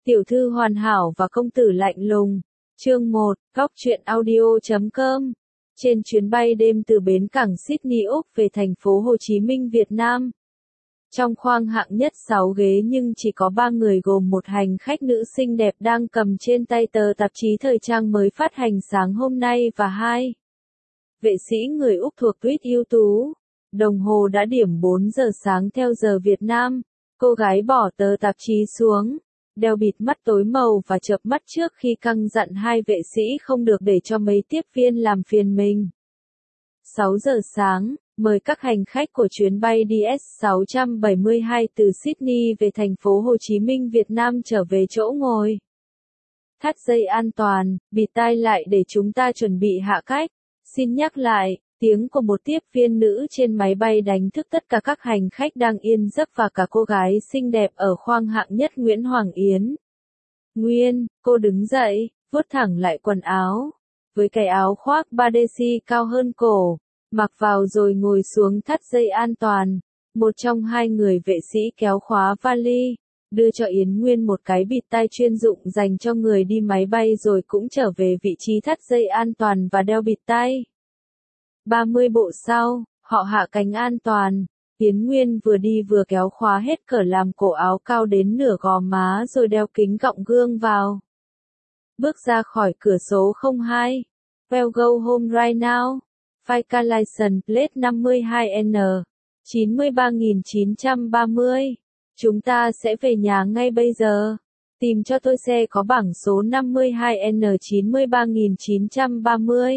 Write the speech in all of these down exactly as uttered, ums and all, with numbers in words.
Tiểu thư hoàn hảo và công tử lạnh lùng. Chương một, góc truyện audio chấm com. Trên chuyến bay đêm từ bến cảng Sydney Úc về thành phố Hồ Chí Minh Việt Nam. Trong khoang hạng nhất sáu ghế nhưng chỉ có ba người gồm một hành khách nữ xinh đẹp đang cầm trên tay tờ tạp chí thời trang mới phát hành sáng hôm nay và hai vệ sĩ người Úc thuộc tuýp ưu tú. Đồng hồ đã điểm bốn giờ sáng theo giờ Việt Nam. Cô gái bỏ tờ tạp chí xuống, đeo bịt mắt tối màu và chợp mắt trước khi căn dặn hai vệ sĩ không được để cho mấy tiếp viên làm phiền mình. sáu giờ sáng, mời các hành khách của chuyến bay D S sáu bảy hai từ Sydney về thành phố Hồ Chí Minh Việt Nam trở về chỗ ngồi. Thắt dây an toàn, bịt tai lại để chúng ta chuẩn bị hạ cách. Xin nhắc lại, tiếng của một tiếp viên nữ trên máy bay đánh thức tất cả các hành khách đang yên giấc và cả cô gái xinh đẹp ở khoang hạng nhất Nguyễn Hoàng Yến. Nguyên, cô đứng dậy, vuốt thẳng lại quần áo, với cái áo khoác ba deci cao hơn cổ, mặc vào rồi ngồi xuống thắt dây an toàn. Một trong hai người vệ sĩ kéo khóa vali, đưa cho Yến Nguyên một cái bịt tai chuyên dụng dành cho người đi máy bay rồi cũng trở về vị trí thắt dây an toàn và đeo bịt tai. ba mươi bộ sau, họ hạ cánh an toàn. Yến Nguyên vừa đi vừa kéo khóa hết cỡ làm cổ áo cao đến nửa gò má rồi đeo kính gọng gương vào. Bước ra khỏi cửa số không hai. Well go home right now. Flight license plate năm hai N chín ba chín ba không. Chúng ta sẽ về nhà ngay bây giờ. Tìm cho tôi xe có bảng số năm hai N chín ba chín ba không.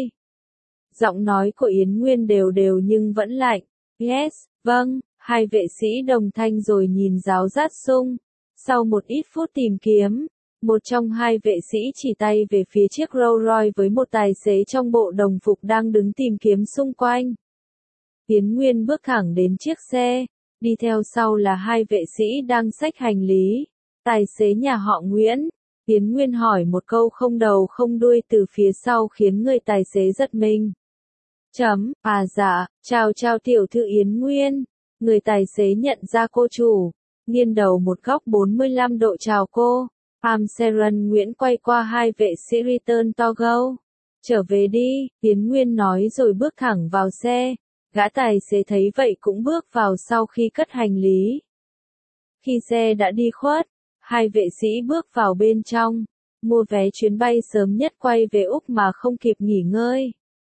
Giọng nói của Yến Nguyên đều đều nhưng vẫn lạnh. Yes, vâng, hai vệ sĩ đồng thanh rồi nhìn giáo giác sung. Sau một ít phút tìm kiếm, một trong hai vệ sĩ chỉ tay về phía chiếc Rolls Royce với một tài xế trong bộ đồng phục đang đứng tìm kiếm xung quanh. Yến Nguyên bước thẳng đến chiếc xe, đi theo sau là hai vệ sĩ đang xách hành lý. Tài xế nhà họ Nguyễn. Yến Nguyên hỏi một câu không đầu không đuôi từ phía sau khiến người tài xế giật mình. Chấm, à dạ, chào chào tiểu thư Yến Nguyên. Người tài xế nhận ra cô chủ, nghiêng đầu một góc bốn mươi lăm độ chào cô. I'm Sharon Nguyễn quay qua hai vệ sĩ Return to go. Trở về đi, Yến Nguyên nói rồi bước thẳng vào xe. Gã tài xế thấy vậy cũng bước vào sau khi cất hành lý. Khi xe đã đi khuất, hai vệ sĩ bước vào bên trong, mua vé chuyến bay sớm nhất quay về Úc mà không kịp nghỉ ngơi.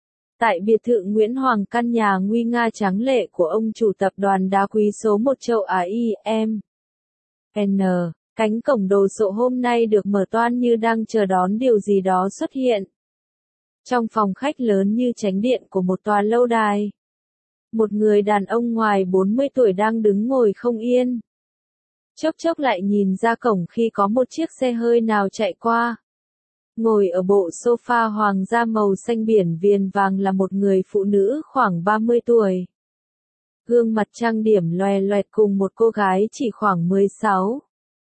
Tại biệt thự Nguyễn Hoàng, căn nhà nguy nga tráng lệ của ông chủ tập đoàn đá quý số một châu Á I M N, cánh cổng đồ sộ hôm nay được mở toang như đang chờ đón điều gì đó xuất hiện. Trong phòng khách lớn như chánh điện của một tòa lâu đài, một người đàn ông ngoài bốn mươi tuổi đang đứng ngồi không yên. Chốc chốc lại nhìn ra cổng khi có một chiếc xe hơi nào chạy qua. Ngồi ở bộ sofa hoàng gia màu xanh biển viền vàng là một người phụ nữ khoảng ba mươi tuổi. Gương mặt trang điểm loè loẹt cùng một cô gái chỉ khoảng mười sáu,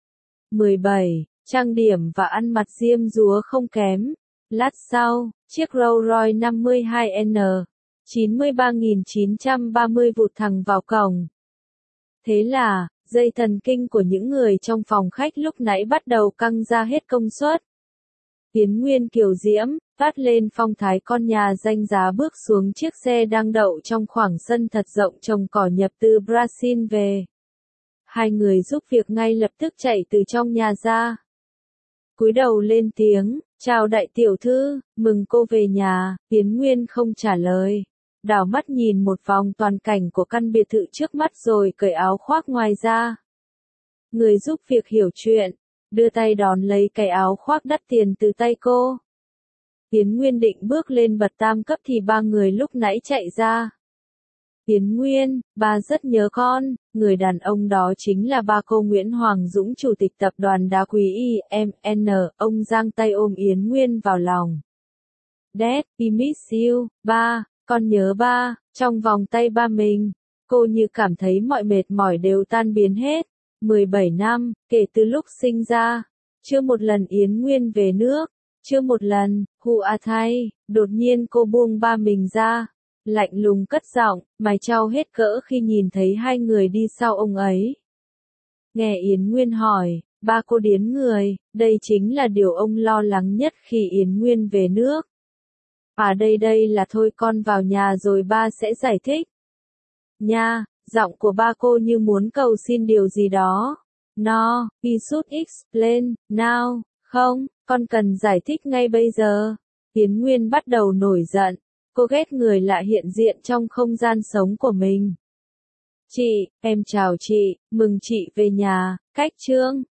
mười bảy, trang điểm và ăn mặc diêm dúa không kém. Lát sau, chiếc Rolls Royce năm hai N chín ba chín ba không vụt thẳng vào cổng. Thế là, dây thần kinh của những người trong phòng khách lúc nãy bắt đầu căng ra hết công suất. Yến Nguyên kiều diễm, toát lên phong thái con nhà danh giá bước xuống chiếc xe đang đậu trong khoảng sân thật rộng trồng cỏ nhập từ Brazil về. Hai người giúp việc ngay lập tức chạy từ trong nhà ra. Cúi đầu lên tiếng, chào đại tiểu thư, mừng cô về nhà. Yến Nguyên không trả lời, đảo mắt nhìn một vòng toàn cảnh của căn biệt thự trước mắt rồi cởi áo khoác ngoài ra. Người giúp việc hiểu chuyện, đưa tay đón lấy cái áo khoác đắt tiền từ tay cô. Yến Nguyên định bước lên bậc tam cấp thì ba người lúc nãy chạy ra. Yến Nguyên, ba rất nhớ con. Người đàn ông đó chính là ba cô Nguyễn Hoàng Dũng, chủ tịch tập đoàn đá quý I M N. Ông giang tay ôm Yến Nguyên vào lòng. Dad, I miss you, ba, con nhớ ba. Trong vòng tay ba mình, cô như cảm thấy mọi mệt mỏi đều tan biến hết. mười bảy năm, kể từ lúc sinh ra, chưa một lần Yến Nguyên về nước, chưa một lần, hù à thay, đột nhiên cô buông ba mình ra, lạnh lùng cất giọng, mày trao hết cỡ khi nhìn thấy hai người đi sau ông ấy. Nghe Yến Nguyên hỏi, Ba cô điến người, đây chính là điều ông lo lắng nhất khi Yến Nguyên về nước. À đây đây là thôi con vào nhà rồi ba sẽ giải thích. Nha, giọng của ba cô như muốn cầu xin điều gì đó. No, we should explain, now, không, con cần giải thích ngay bây giờ. Yến Nguyên bắt đầu nổi giận, cô ghét người lạ hiện diện trong không gian sống của mình. Chị, em chào chị, mừng chị về nhà, cách Trương.